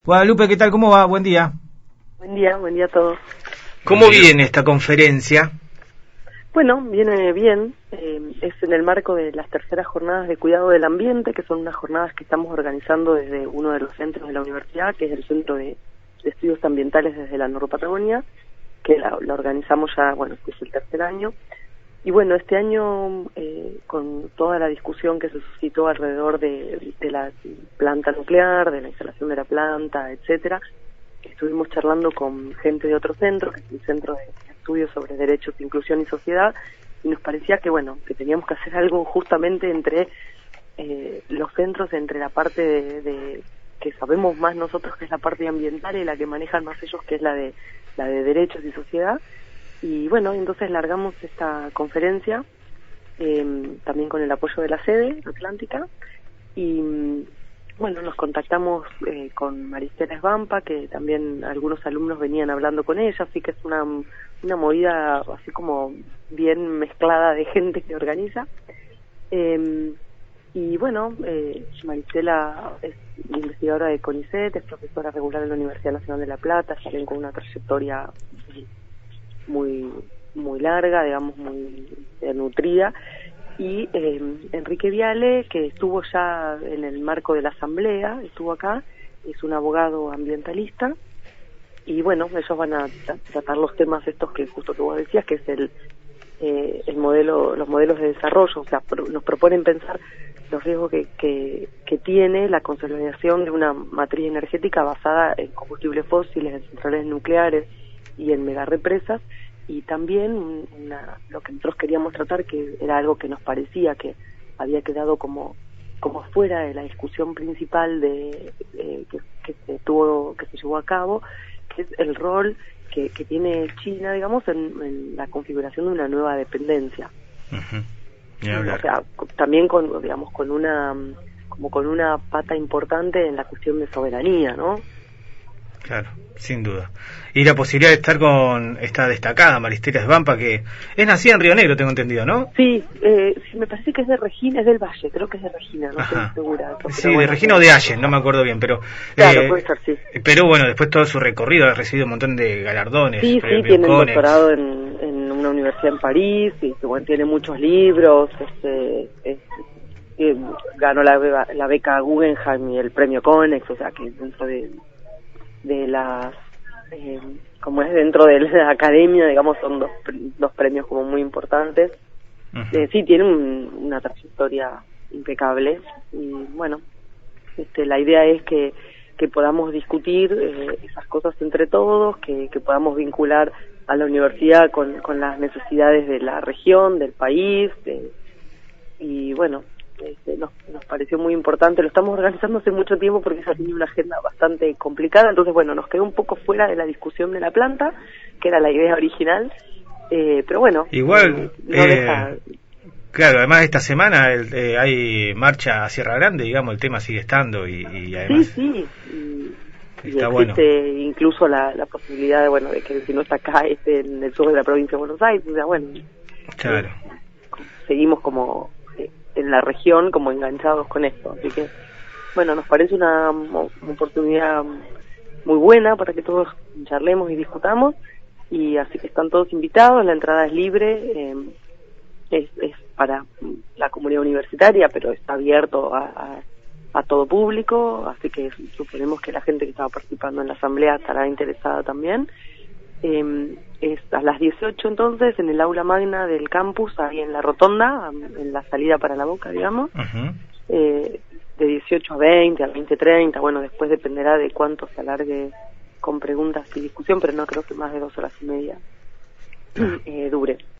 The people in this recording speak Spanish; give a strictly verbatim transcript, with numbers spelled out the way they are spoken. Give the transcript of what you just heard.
Guadalupe, ¿qué tal? ¿Cómo va? Buen día. Buen día, buen día a todos. ¿Cómo viene esta conferencia? Bueno, viene bien. Eh, es en el marco de las terceras jornadas de cuidado del ambiente, que son unas jornadas que estamos organizando desde uno de los centros de la universidad, que es el Centro de, de Estudios Ambientales desde la Norpatagonia, que la, la organizamos ya, bueno, este es el tercer año. Y bueno, este año, eh, con toda la discusión que se suscitó alrededor de, de la planta nuclear, de la instalación de la planta, etcétera, estuvimos charlando con gente de otro centro, que es el Centro de Estudios sobre Derechos, Inclusión y Sociedad, y nos parecía que, bueno, que teníamos que hacer algo justamente entre eh, los centros, entre la parte de, de que sabemos más nosotros, que es la parte ambiental, y la que manejan más ellos, que es la de la de Derechos y Sociedad. Y bueno, entonces largamos esta conferencia, eh, también con el apoyo de la sede atlántica, y bueno, nos contactamos eh, con Maristela Svampa, que también algunos alumnos venían hablando con ella, así que es una, una movida así como bien mezclada de gente que organiza. Eh, y bueno, eh, Maristela es investigadora de CONICET, es profesora regular en la Universidad Nacional de La Plata, también con una trayectoria muy muy larga, digamos, muy eh, nutrida, y eh, Enrique Viale, que estuvo ya en el marco de la asamblea, estuvo acá, es un abogado ambientalista, y bueno, ellos van a tra tratar los temas estos que justo que vos decías, que es el eh, el modelo, los modelos de desarrollo, o sea, pro nos proponen pensar los riesgos que, que, que tiene la consolidación de una matriz energética basada en combustibles fósiles, en centrales nucleares y en megarepresas, y también una, lo que nosotros queríamos tratar, que era algo que nos parecía que había quedado como como fuera de la discusión principal de eh, que, que se tuvo que se llevó a cabo, que es el rol que, que tiene China, digamos, en, en la configuración de una nueva dependencia. Uh-huh. O sea, también con, digamos, con una como con una pata importante en la cuestión de soberanía, ¿no? Claro, sin duda. Y la posibilidad de estar con esta destacada Maristela Svampa, que es nacida en Río Negro, tengo entendido, ¿no? Sí, eh, sí, me parece que es de Regina, es del Valle, creo que es de Regina, no Ajá. estoy segura. Eso, sí, bueno, de Regina o de Allen, no me acuerdo bien, pero... Claro, eh, puede ser, sí. Pero bueno, después todo su recorrido ha recibido un montón de galardones. Sí, sí, tiene un doctorado en, en una universidad en París, y bueno, tiene muchos libros, este, es, eh, ganó la, la beca Guggenheim y el premio Konex, o sea que dentro de... de las eh, como es dentro de la academia, digamos, son dos, dos premios como muy importantes. Uh-huh. eh, sí, tiene un, una trayectoria impecable, y bueno, este, la idea es que, que podamos discutir eh, esas cosas entre todos, que, que podamos vincular a la universidad con, con las necesidades de la región, del país, de, y bueno, Este, nos, nos pareció muy importante. Lo estamos organizando hace mucho tiempo porque ella tenía una agenda bastante complicada, entonces bueno, nos quedó un poco fuera de la discusión de la planta, que era la idea original, eh, pero bueno, igual eh, no eh, deja... claro, además esta semana el, eh, hay marcha a Sierra Grande, digamos, el tema sigue estando, y, y además sí, sí, y, está y bueno, existe incluso la, la posibilidad de, bueno, de que si no está acá, esté en el sur de la provincia de Buenos Aires, o sea, bueno, claro, eh, seguimos como en la región como enganchados con esto, así que bueno, nos parece una, una oportunidad muy buena para que todos charlemos y discutamos, y así que están todos invitados, la entrada es libre, eh, es, es para la comunidad universitaria, pero está abierto a, a, a todo público, así que suponemos que la gente que estaba participando en la asamblea estará interesada también. Eh, es a las dieciocho entonces en el aula magna del campus, ahí en la rotonda, en la salida para la Boca, digamos. Uh-huh. eh, de dieciocho a veinte, a veinte treinta, bueno, después dependerá de cuánto se alargue con preguntas y discusión, pero no creo que más de dos horas y media uh-huh. eh, dure.